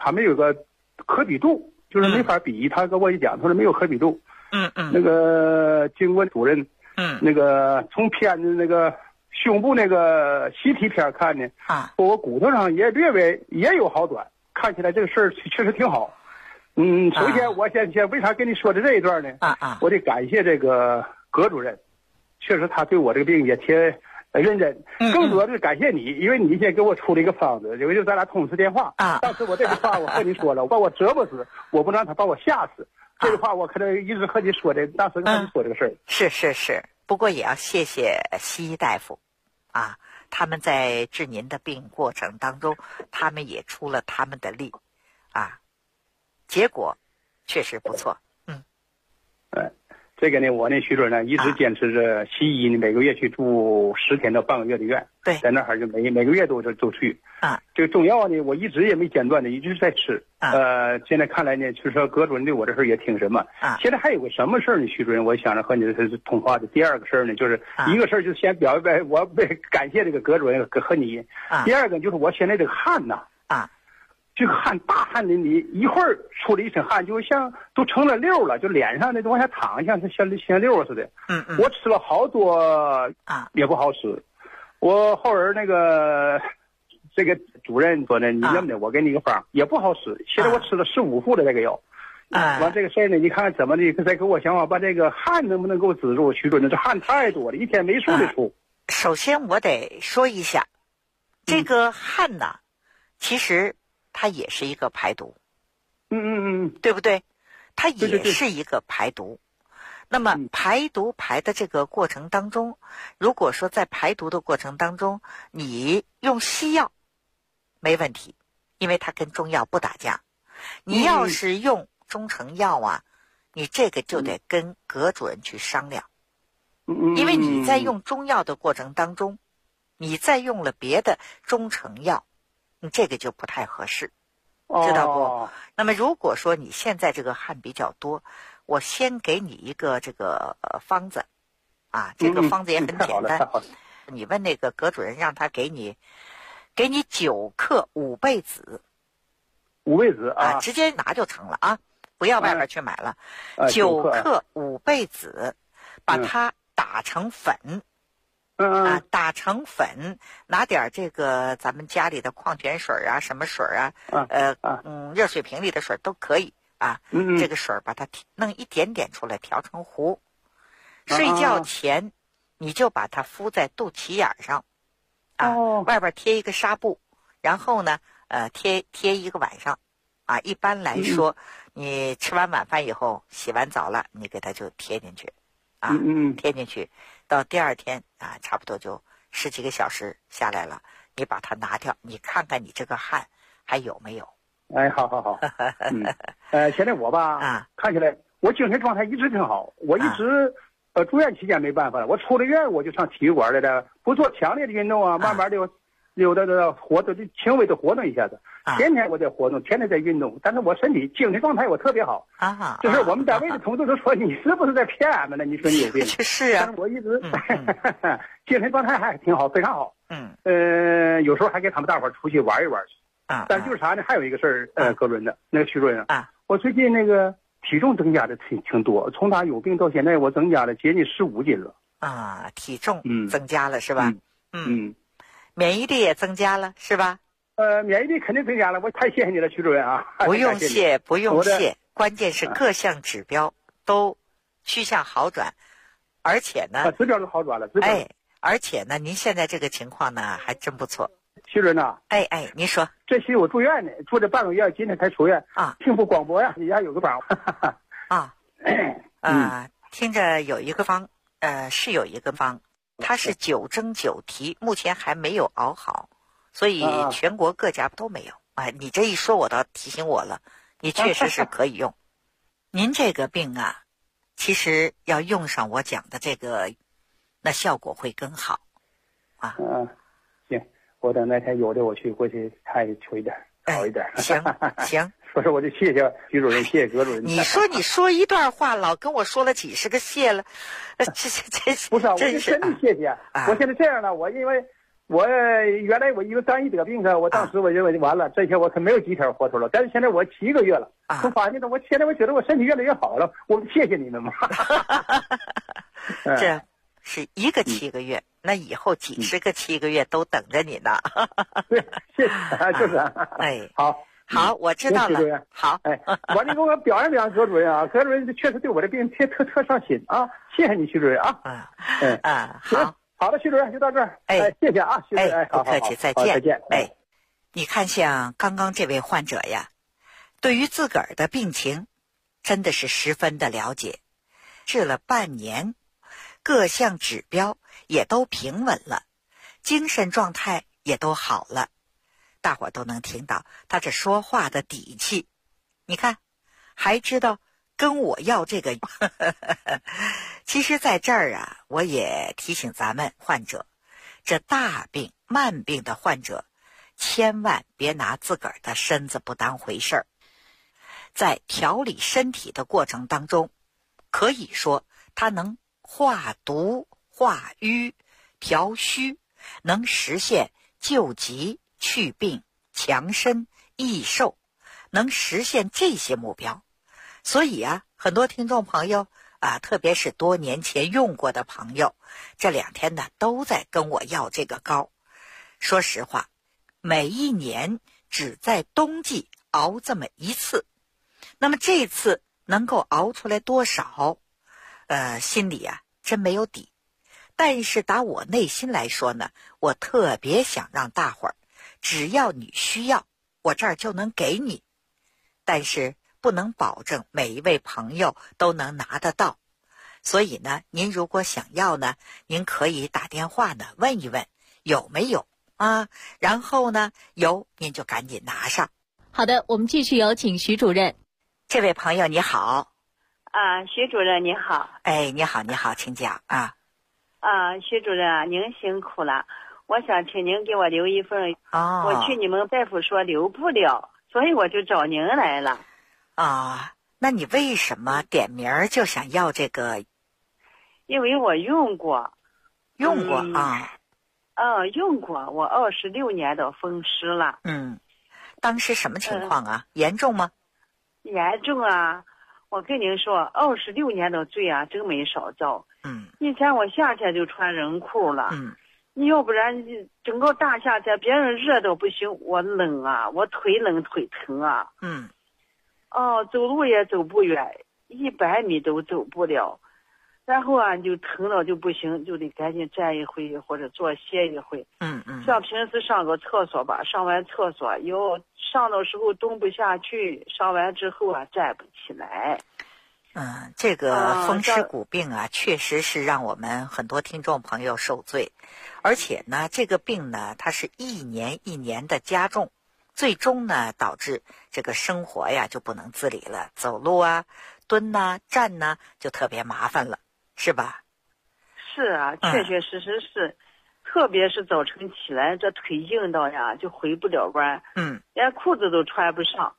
他没有个可比度，就是没法比。他跟我一讲，他说没有可比度。那个经过主任，那个从片子那个胸部那个CT片看呢，我骨头上也略微也有好转，看起来这个事儿确实挺好。首先我先为啥跟你说的这一段呢？我得感谢这个葛主任，确实他对我这个病也挺认真。更多的是感谢你，因为你先给我出了一个方子，因为就咱俩通次电话。当时我这个话我和你说了，我把我折磨死，我不让他把我吓死。这个话我可能一直和你说的，当时跟你说这个事儿。 是，不过也要谢谢西医大夫，他们在治您的病过程当中，他们也出了他们的力，结果确实不错。 这个呢，我呢，徐主任呢，一直坚持着西医呢，每个月去住10天到半个月的院， 对， 在那儿就每个月都去。这个中药呢，我一直也没间断的，一直在吃。现在看来呢，就是说葛主任对我这事儿也挺什么。现在还有个什么事儿呢，徐主任，我想着和你是通话的。第二个事儿呢，就是一个事儿就是先表白，我感谢这个葛主任和你。第二个就是我现在这个汗呐。这个汗大汗淋漓，一会儿出了一身汗，就像都成了溜了，就脸上那都往下淌，像溜似的。我吃了好多也不好吃。我后儿那个这个主任说呢，你认得我给你个方，也不好吃。现在我吃了15副的这个药。完这个事儿呢，你看看怎么的，再给我想法把这个汗能不能给我止住？徐主任，这汗太多了，一天没数的出。 首先我得说一下，这个汗呢，其实它也是一个排毒，对不对？它也是一个排毒。那么排毒排的这个过程当中，如果说在排毒的过程当中，你用西药没问题，因为它跟中药不打架。你要是用中成药你这个就得跟葛主任去商量，因为你在用中药的过程当中，你再用了别的中成药，这个就不太合适，知道不？那么如果说你现在这个汗比较多，我先给你一个这个方子这个方子也很简单。你问那个葛主任，让他给你9克5倍子 ，5倍子直接拿就成了不要外边去买了。9克5倍子，把它打成粉。打成粉，拿点这个咱们家里的矿泉水什么水热水瓶里的水都可以这个水把它弄一点点出来，调成糊。睡觉前你就把它敷在肚脐眼上外边贴一个纱布，然后呢贴一个晚上一般来说你吃完晚饭以后，洗完澡了，你给它就贴进去贴进去，到第二天差不多就10几个小时下来了，你把它拿掉，你看看你这个汗还有没有。 好。现在我看起来我精神状态一直挺好，我一直住院期间没办法了，我出了院我就上体育馆来了，不做强烈的运动慢慢的有的活动，轻微的活动一下子。天天我在活动，天天在运动，但是我身体精神状态我特别好就是我们单位的同事都说你是不是在骗俺们呢？你说你有病。 是但是我一直精神状态还挺好，非常好。有时候还给他们大伙儿出去玩一玩去。但就是啥呢？还有一个事儿葛主任的那个徐主任我最近那个体重增加的挺多，从他有病到现在我增加了接近15斤了体重增加了是吧？免疫力也增加了是吧？ 免疫力肯定增加了，我太谢谢你了，徐主任不用谢，关键是各项指标都趋向好转，而且呢指标都好转了， 而且呢您现在这个情况呢还真不错。 徐主任呐， 您说这期我住院呢，住了半个月，今天才出院听不广播你家有个帮听着有一个方是有一个方，它是9蒸9提，目前还没有熬好，所以全国各家都没有你这一说我倒提醒我了，你确实是可以用您这个病其实要用上我讲的这个，那效果会更好行，我等那天有的我去过去看求一点好一点行所以说我就谢谢徐主任，谢谢葛主任。 你说一段话老跟我说了几十个谢了，这不是我就真的谢谢我现在这样了，我因为我原来我以为刚一得病我当时我认为完了，这些我可没有几天活头了。但是现在我7个月了，从发现的我现在我觉得我身体越来越好了。我们谢谢你们嘛。 这是一个7个月，那以后几十个7个月都等着你呢。 对，谢谢，就是。 哎， 好， 我知道了。好， 完了给我表扬表扬何主任啊，何主任确实对我的病特上心啊，谢谢你徐主任啊。好的，徐主任就到这儿。谢谢啊，徐主任。 不客气，再见。 再见。 你看，像刚刚这位患者呀，对于自个儿的病情，真的是十分的了解，治了半年，各项指标也都平稳了，精神状态也都好了。大伙都能听到他这说话的底气，你看，还知道跟我要这个。其实在这儿啊，我也提醒咱们患者，这大病慢病的患者，千万别拿自个儿的身子不当回事儿。在调理身体的过程当中，可以说它能化毒化瘀调虚，能实现救急去病强身益寿，能实现这些目标。所以啊，很多听众朋友特别是多年前用过的朋友，这2天呢都在跟我要这个膏。说实话，每一年只在冬季熬这么一次，那么这次能够熬出来多少，心里真没有底。但是打我内心来说呢，我特别想让大伙儿，只要你需要，我这儿就能给你。但是不能保证每一位朋友都能拿得到，所以呢，您如果想要呢，您可以打电话呢问一问有没有啊，然后呢有您就赶紧拿上。 好的，我们继续有请徐主任。 这位朋友你好。 徐主任你好。 你好，请讲啊。 徐主任您辛苦了，我想请您给我留一份。我去你们大夫说留不了，所以我就找您来了。 那你为什么点名就想要这个？ 因为我用过。 用过用过，我26年的风湿了。 当时什么情况啊？严重吗？ 严重啊！我跟您说，26年的罪真没少遭。以前我夏天就穿人裤了。你要不然整个大夏天别人热到不行，我冷我腿冷腿疼走路也走不远，100米都走不了，然后就疼到就不行，就得赶紧站一会或者坐歇一会。像平时上个厕所吧，上完厕所上的时候动不下去，上完之后站不起来。 这个风湿骨病确实是让我们很多听众朋友受罪，而且呢，这个病呢，它是一年一年的加重，最终呢，导致这个生活就不能自理了，走路蹲站就特别麻烦了，是吧？ 是确确实实是，特别是早晨起来，这腿硬到就回不了弯，连裤子都穿不上。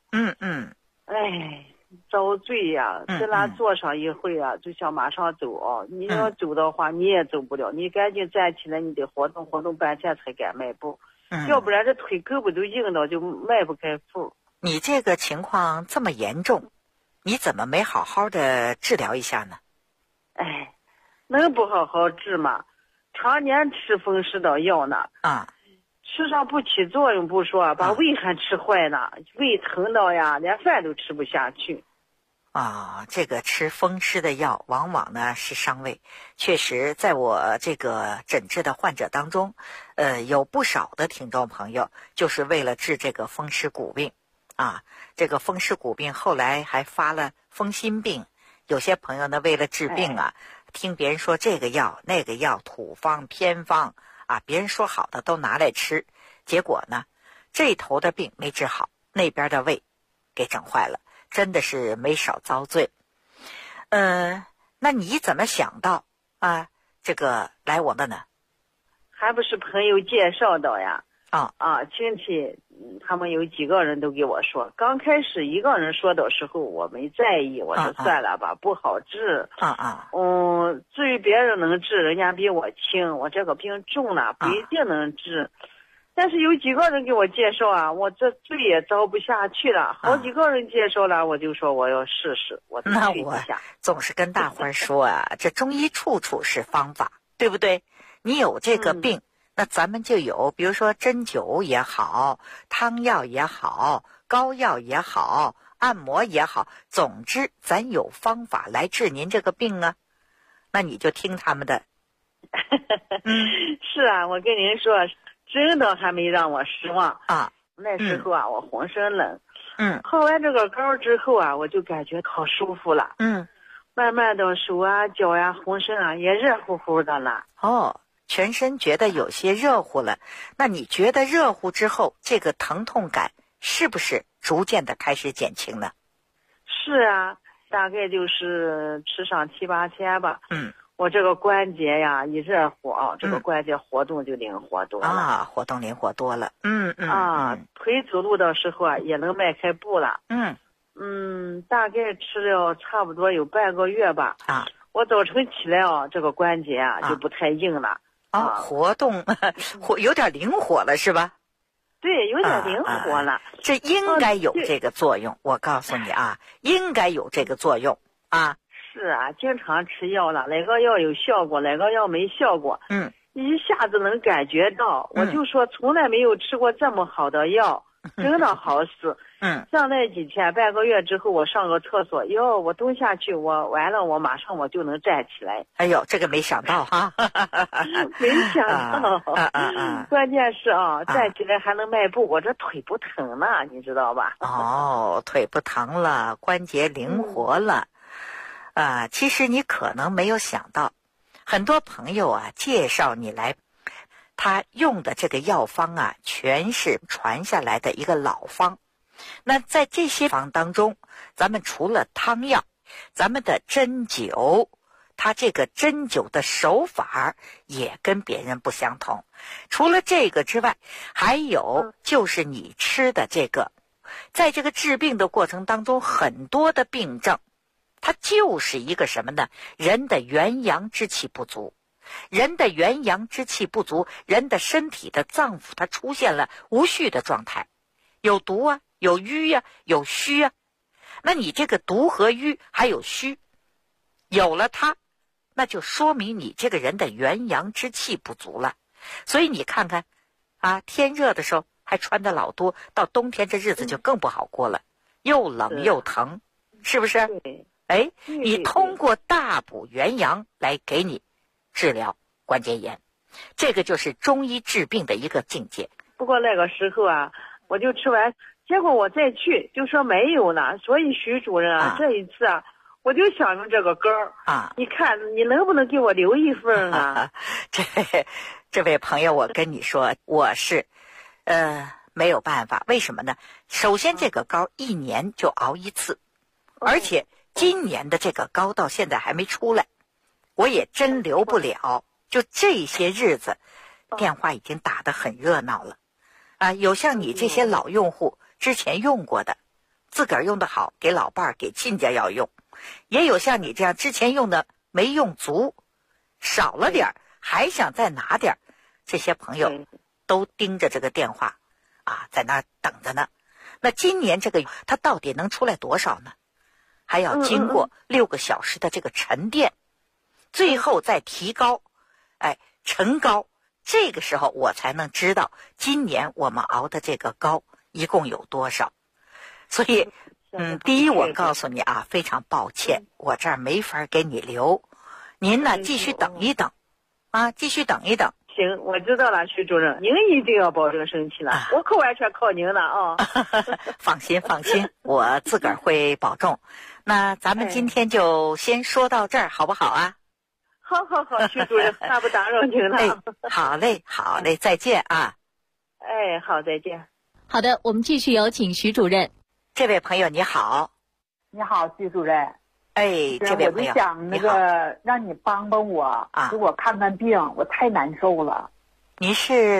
遭罪在那坐上一会就想马上走你要走的话你也走不了，你赶紧站起来，你得活动活动半天才敢迈步。要不然这腿胳膊都硬到就迈不开步。 你这个情况这么严重，你怎么没好好的治疗一下呢？ 能不好好治吗？常年吃风湿的药呢。吃上不起作用不说，把胃还吃坏了，胃疼到连饭都吃不下去。 这个吃风湿的药往往呢是伤胃。确实在我这个诊治的患者当中，有不少的听众朋友就是为了治这个风湿骨病这个风湿骨病后来还发了风心病。有些朋友呢为了治病听别人说这个药那个药土方偏方别人说好的都拿来吃，结果呢这头的病没治好，那边的胃给整坏了，真的是没少遭罪。那你怎么想到这个来我们呢？ 还不是朋友介绍的呀。 亲戚他们有几个人都给我说，刚开始一个人说的时候我没在意，我说算了吧，不好治。至于别人能治，人家比我轻，我这个病重了，不一定能治。但是有几个人给我介绍啊，我这罪也遭不下去了。好几个人介绍了，我就说我要试试，我去一下。 总是跟大伙儿说啊，这中医处处是方法，对不对？你有这个病，那咱们就有，比如说针灸也好，汤药也好，膏药也好，按摩也好，总之咱有方法来治您这个病啊。那你就听他们的。 是啊，我跟您说，真的还没让我失望啊。那时候啊，我浑身冷。泡完这个膏之后啊，我就感觉可舒服了。慢慢的手啊、脚啊、浑身啊也热乎乎的了。 全身觉得有些热乎了。那你觉得热乎之后，这个疼痛感是不是逐渐的开始减轻了？ 是啊，大概就是吃上7、8天吧。我这个关节呀一热乎啊，这个关节活动就灵活多了。 活动灵活多了。 腿走路的时候啊也能迈开步了。大概吃了差不多有半个月吧。我早晨起来啊，这个关节啊就不太硬了。 活动有点灵活了是吧？ 对，有点灵活了。 这应该有这个作用，我告诉你啊，应该有这个作用啊。 是啊，经常吃药了，哪个药有效果，哪个药没效果，一下子能感觉到。我就说从来没有吃过这么好的药，真的好使。像那几天半个月之后，我上个厕所，我蹲下去，我完了，我马上我就能站起来。 哎呦，这个没想到哈。 没想到。关键是站起来还能迈步，我这腿不疼了，你知道吧？ 腿不疼了，关节灵活了。其实你可能没有想到，很多朋友啊介绍你来，他用的这个药方啊全是传下来的一个老方。那在这些方当中，咱们除了汤药，咱们的针灸，它这个针灸的手法也跟别人不相同。除了这个之外，还有就是你吃的这个，在这个治病的过程当中，很多的病症它就是一个什么呢？人的元阳之气不足。人的元阳之气不足，人的身体的脏腑它出现了无序的状态，有毒啊，有瘀啊，有虚啊。那你这个毒和瘀还有虚有了它，那就说明你这个人的元阳之气不足了。所以你看看天热的时候还穿的老多，到冬天这日子就更不好过了，又冷又疼，是不是？你通过大补元阳来给你治疗关节炎，这个就是中医治病的一个境界。 不过那个时候啊，我就吃完，结果我再去就说没有了。所以徐主任这一次我就想用这个膏你看你能不能给我留一份啊？ 这位朋友，我跟你说，我是没有办法。为什么呢？首先这个膏1年就熬一次，而且今年的这个膏到现在还没出来，我也真留不了。就这些日子电话已经打得很热闹了有像你这些老用户之前用过的，自个儿用的好，给老伴儿给亲家要用，也有像你这样之前用的没用足，少了点还想再拿点，这些朋友都盯着这个电话在那等着呢。那今年这个它到底能出来多少呢？还要经过6个小时的这个沉淀，最后再提高陈膏，这个时候我才能知道今年我们熬的这个膏一共有多少。所以第一我告诉你非常抱歉，我这儿没法给你留，您呢继续等一等继续等一等。 行，我知道了，徐主任，您一定要保证身体了，我可完全靠您了放心放心，我自个儿会保重。那咱们今天就先说到这儿好不好啊？ 好，徐主任，那不打扰您了。 好嘞，再见好，再见。 好的，我们继续有请徐主任。 这位朋友你好。 你好，徐主任。 这位朋友， 我就想让你帮帮我给我看看病，我太难受了。 您是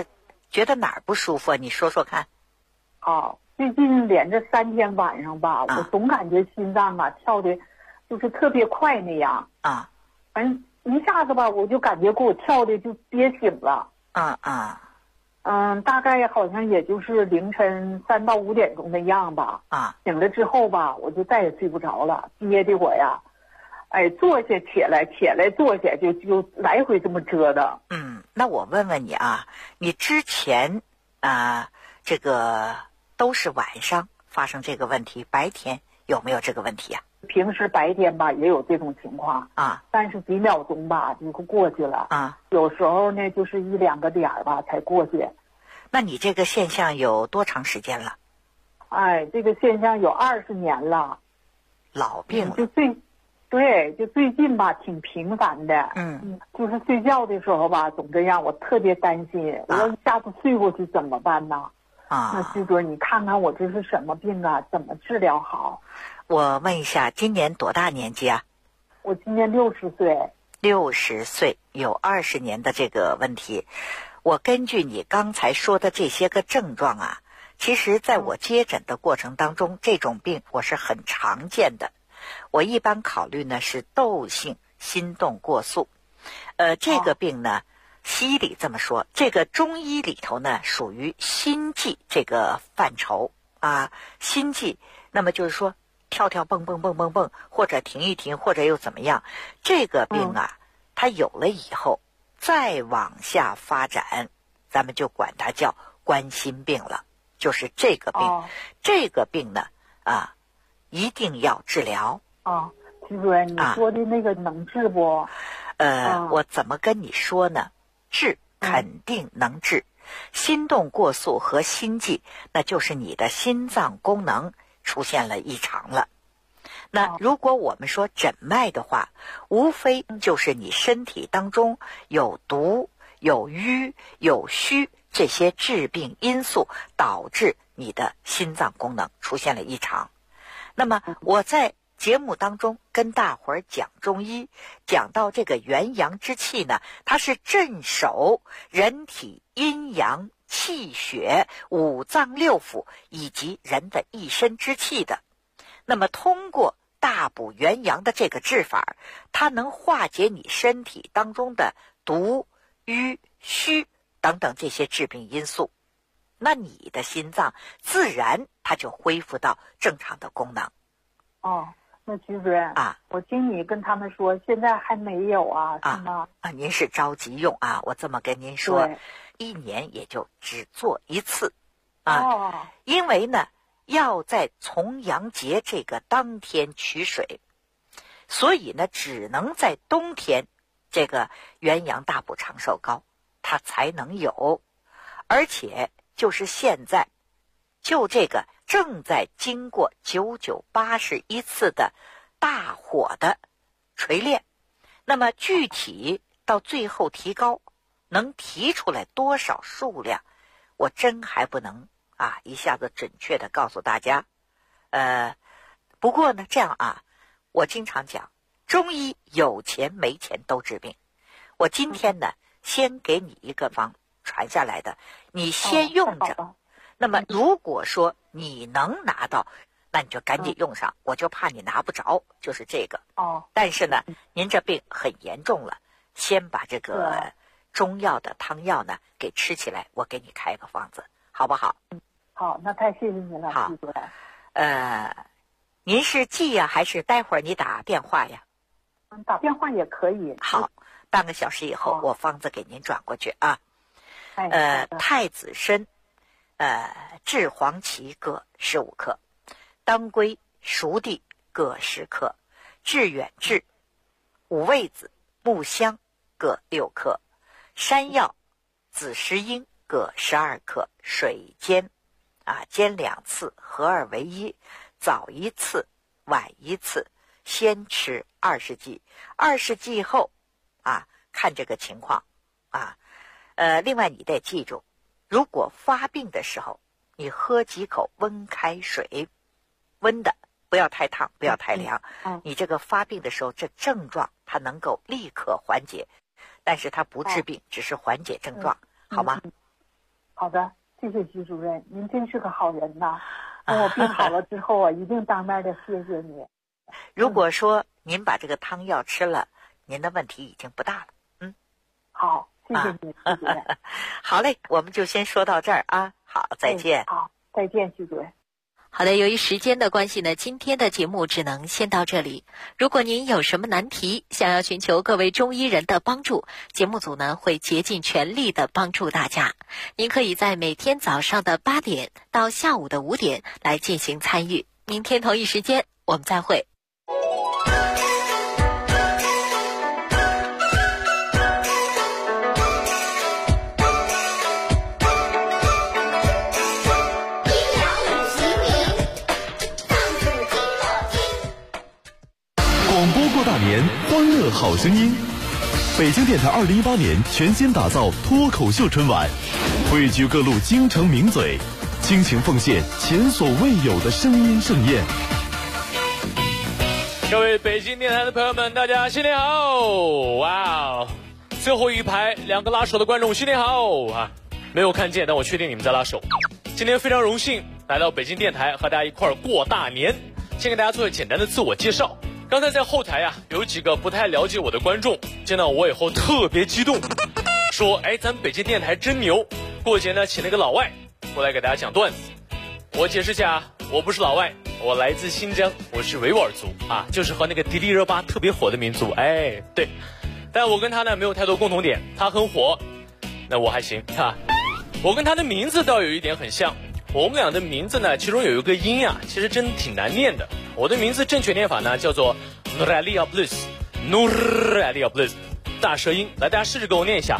觉得哪儿不舒服啊？你说说看。 最近连着3天晚上吧，我总感觉心脏跳的，就是特别快那样。反正一下子吧，我就感觉给我跳的就憋醒了。大概好像也就是凌晨3到5点钟的样吧。醒了之后吧，我就再也睡不着了，憋的我呀，坐下起来，起来坐下，就来回这么折腾。 那我问问你啊，你之前这个都是晚上发生这个问题，白天有没有这个问题啊？ 平时白天吧也有这种情况但是几秒钟吧就过去了有时候呢就是1、2个点吧才过去。 那你这个现象有多长时间了？ 这个现象有20年了。 老病了。 就最近吧挺频繁的。就是睡觉的时候吧总这样，我特别担心我要一下子睡过去怎么办呢？那徐主任你看看我这是什么病啊，怎么治疗好？ 我问一下，今年多大年纪啊？ 我今年60岁。 60岁，有20年的这个问题。我根据你刚才说的这些个症状啊，其实在我接诊的过程当中，这种病我是很常见的。我一般考虑呢是窦性心动过速。这个病呢，西医里这么说，这个中医里头呢属于心悸这个范畴心悸，那么就是说跳跳蹦蹦蹦蹦蹦，或者停一停，或者又怎么样。这个病它有了以后再往下发展，咱们就管它叫冠心病了，就是这个病。这个病呢一定要治疗。 徐主任，你说的那个能治不？ 我怎么跟你说呢？治肯定能治。心动过速和心悸，那就是你的心脏功能出现了异常了。那如果我们说诊脉的话，无非就是你身体当中有毒、有瘀、有虚这些致病因素，导致你的心脏功能出现了异常。那么我在节目当中跟大伙儿讲中医，讲到这个元阳之气呢，它是镇守人体阴阳气血、五脏六腑以及人的一身之气的。那么通过大补元阳的这个治法，它能化解你身体当中的毒、瘀、虚等等这些致病因素，那你的心脏自然它就恢复到正常的功能。 那徐主任我听你跟他们说现在还没有是吗？ 您是着急用我这么跟您说，1年也就只做1次因为呢要在重阳节这个当天取水，所以呢只能在冬天这个元阳大补长寿膏它才能有。而且就是现在就这个正在经过9981次的大火的锤炼，那么具体到最后提高能提出来多少数量，我真还不能一下子准确的告诉大家。不过呢这样我经常讲中医有钱没钱都治病。我今天呢先给你一个方传下来的，你先用着那么如果说你能拿到，那你就赶紧用上，我就怕你拿不着，就是这个但是呢您这病很严重了，先把这个中药的汤药呢给吃起来，我给你开个方子好不好？ 好，那太谢谢您了。 好，您是记呀还是待会儿你打电话呀？ 打电话也可以。 好，半个小时以后我方子给您转过去太子参炙黄芪各15克，当归、熟地各10克，致远志、五味子、木香各6克，山药、紫石英各12克，水煎煎2次，合二为一，早1次，晚1次，先吃20剂，20剂后看这个情况另外你得记住，如果发病的时候你喝几口温开水，温的，不要太烫，不要太凉你这个发病的时候这症状它能够立刻缓解，但是它不治病只是缓解症状好吗？ 好的，谢谢徐主任，您真是个好人呐。等我病好了之后啊，一定当面的谢谢你。 如果说您把这个汤药吃了，您的问题已经不大了。 好，谢谢你，徐主任。 好嘞，我们就先说到这儿啊。好，再见。 好，再见，徐主任。 好的，由于时间的关系呢，今天的节目只能先到这里。如果您有什么难题，想要寻求各位中医人的帮助，节目组呢会竭尽全力的帮助大家。您可以在每天早上的8点到下午的5点来进行参与。明天同一时间我们再会。 大年欢乐好声音，北京电台2018年全新打造脱口秀春晚，汇聚各路京城名嘴，倾情奉献前所未有的声音盛宴。 各位北京电台的朋友们，大家新年好！哇哦，最后一排2个拉手的观众新年好啊！没有看见，但我确定你们在拉手。今天非常荣幸来到北京电台和大家一块儿过大年。先给大家做个简单的自我介绍。刚才在后台啊，有几个不太了解我的观众见到我以后特别激动，说咱们北京电台真牛，过节呢请了个老外过来给大家讲段子。我解释一下，我不是老外，我来自新疆，我是维吾尔族啊，就是和那个迪丽热巴特别火的民族。对，但我跟他呢没有太多共同点，他很火，那我还行啊。我跟他的名字倒有一点很像，我们俩的名字呢其中有一个音啊，其实真挺难念的。我的名字正确念法呢叫做 Nuralia Blues， 大舌音，来大家试着给我念一下。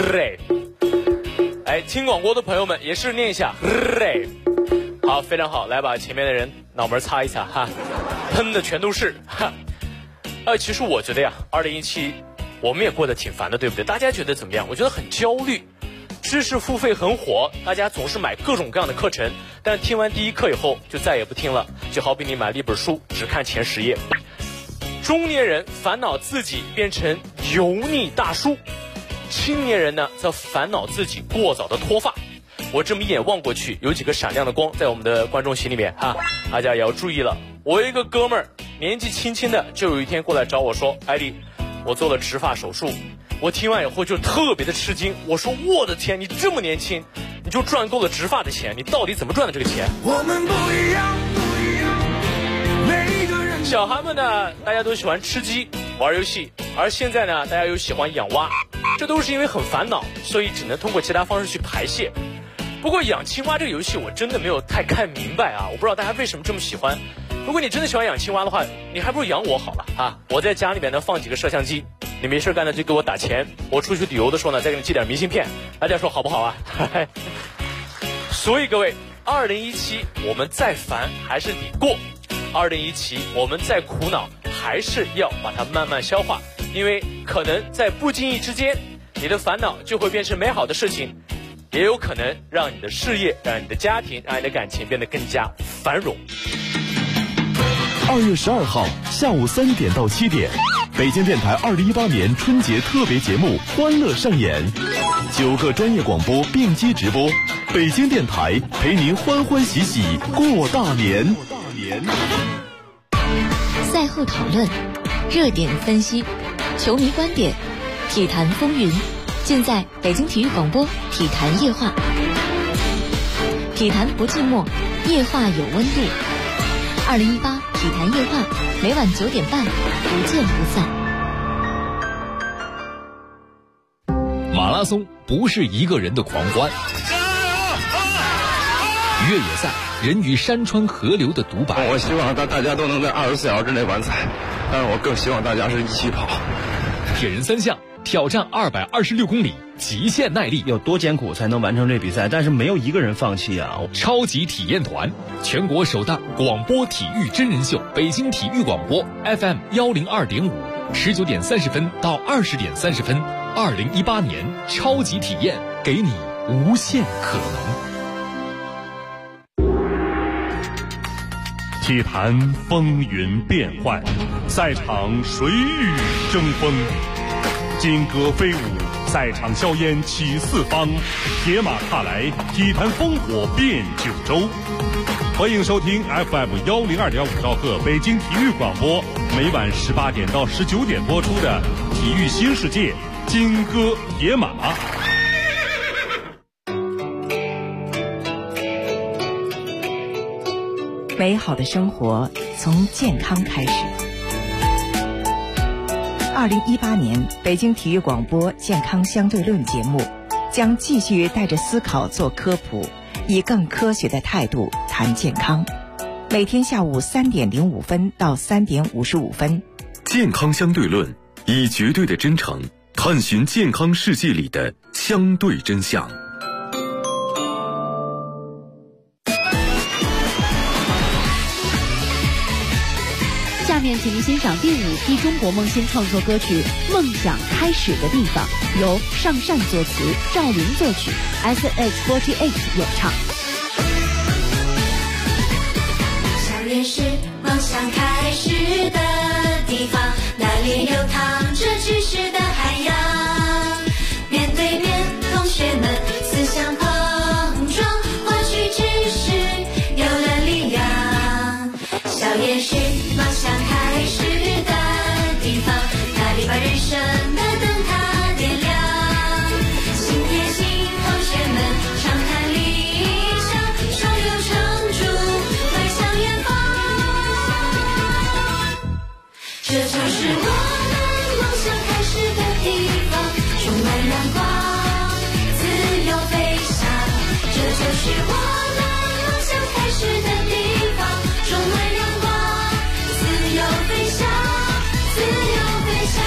听广播的朋友们也是念一下。好，非常好，来把前面的人脑门擦一擦哈，喷的全都是哈。其实我觉得呀，2017我们也过得挺烦的，对不对？大家觉得怎么样？我觉得很焦虑。知识付费很火，大家总是买各种各样的课程，但听完第一课以后就再也不听了，就好比你买了一本书只看前10页。中年人烦恼自己变成油腻大叔，青年人呢则烦恼自己过早的脱发。我这么一眼望过去，有几个闪亮的光在我们的观众席里面哈，大家也要注意了。我有一个哥们儿年纪轻轻的，就有一天过来找我说，艾迪，我做了植发手术。我听完以后就特别的吃惊，我说我的天，你这么年轻你就赚够了植发的钱，你到底怎么赚的这个钱？我们不一样，每个人。小孩们呢大家都喜欢吃鸡玩游戏，而现在呢大家又喜欢养蛙，这都是因为很烦恼，所以只能通过其他方式去排泄。不过养青蛙这个游戏我真的没有太看明白啊，我不知道大家为什么这么喜欢。如果你真的喜欢养青蛙的话，你还不如养我好了啊！我在家里面呢放几个摄像机，你没事干呢就给我打钱，我出去旅游的时候呢再给你寄点明信片，大家说好不好啊？所以各位，2017我们再烦还是得过，2017我们再苦恼还是要把它慢慢消化，因为可能在不经意之间，你的烦恼就会变成美好的事情，也有可能让你的事业、让你的家庭、让你的感情变得更加繁荣。 2月12号下午3点到7点，北京电台2018年春节特别节目《欢乐上演》，9个专业广播并机直播，北京电台陪您欢欢喜喜过大年。 赛后讨论，热点分析，球迷观点，体坛风云，尽在北京体育广播体坛夜话。体坛不寂寞，夜话有温度。2018体坛夜话，每晚9点半，不见不散。 马拉松不是一个人的狂欢，越野赛人与山川河流的独白。 我希望大家都能在24小时之内完赛，但是我更希望大家是一起跑。 铁人3项挑战226公里，极限耐力， 有多艰苦才能完成这比赛？但是没有一个人放弃啊！ 超级体验团，全国首档广播体育真人秀，北京体育广播 FM 102.5，19点30分到20点30分，2018年超级体验，给你无限可能。 体坛风云变幻，赛场谁与争锋？金戈飞舞， 赛场硝烟起四方，铁马踏来，体坛烽火遍九州。欢迎收听 FM102.5兆赫北京体育广播，每晚18点到19点播出的《体育新世界》，金戈铁马。 美好的生活从健康开始。2018年北京体育广播健康相对论节目将继续带着思考做科普，以更科学的态度谈健康。每天下午3点05分到3点55分。 健康相对论，以绝对的真诚探寻健康世界里的相对真相。 下面请您欣赏第5批中国梦新创作歌曲《梦想开始的地方》，由尚善作词，赵琳作曲， SH48 演唱。 校园是梦想开始的地方，那里流淌着知识的海洋，面对面同学们思想碰撞，获取知识有了力量。校园是梦想开始的地方，那里把人生的灯塔点亮，心贴心同学们畅谈理想，手有成竹迈向远方。这就是我们梦想开始的地方，充满阳光，自由飞翔。这就是我们梦想开始的地方，充满阳光，自由飞翔，自由飞翔。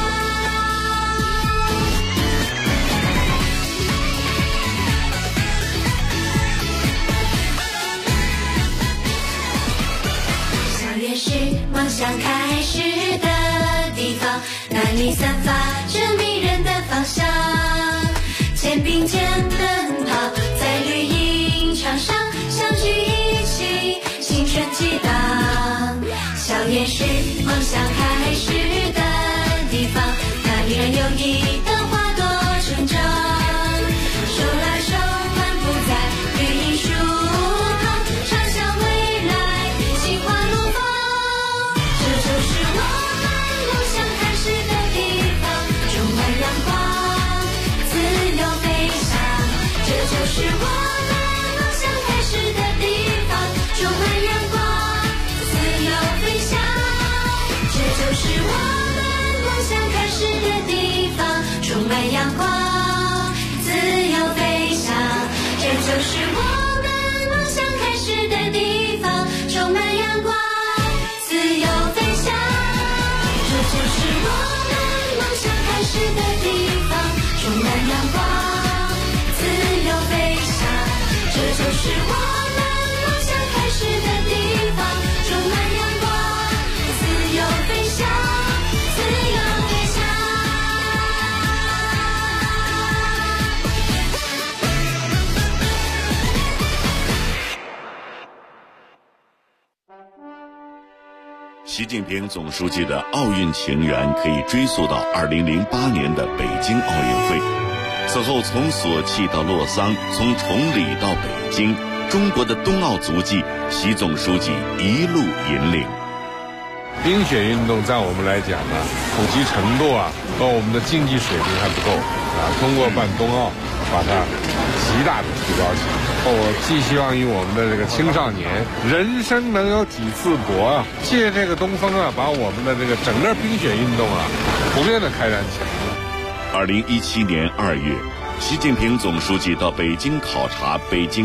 校园是梦想开始的地方，那里散发着迷人的芳香，肩并肩奔跑在绿茵场上，相聚一起青春激荡。校园是梦想开始的地方，那里人友谊的花朵成长，手拉手漫步在绿荫树旁，畅想未来心花怒放。这就是我们梦想开始的地方，充满阳光，自由飞翔。这就是我们梦想开始的地方，充满阳光，自由飞翔。这就是我们梦想开始的地方，充满阳光，自由飞翔。这就是我们梦想开始的地方，充满阳光，自由飞翔。这就是我们梦想开始的地方，充满阳光，自由飞翔。这就是我们梦想开始的地方，充满阳光，自由飞翔，自由飞翔。 习近平总书记的奥运情缘可以追溯到2008年的北京奥运会。此后从索契到洛桑，从崇礼到北京，中国的冬奥足迹，习总书记一路引领。 冰雪运动在我们来讲呢，普及程度和我们的竞技水平还不够通过办冬奥，把它极大的提高起来。我寄希望于我们的这个青少年，人生能有几次搏借这个东风把我们的这个整个冰雪运动普遍的开展起来。 2017年2月，习近平总书记到北京考察北京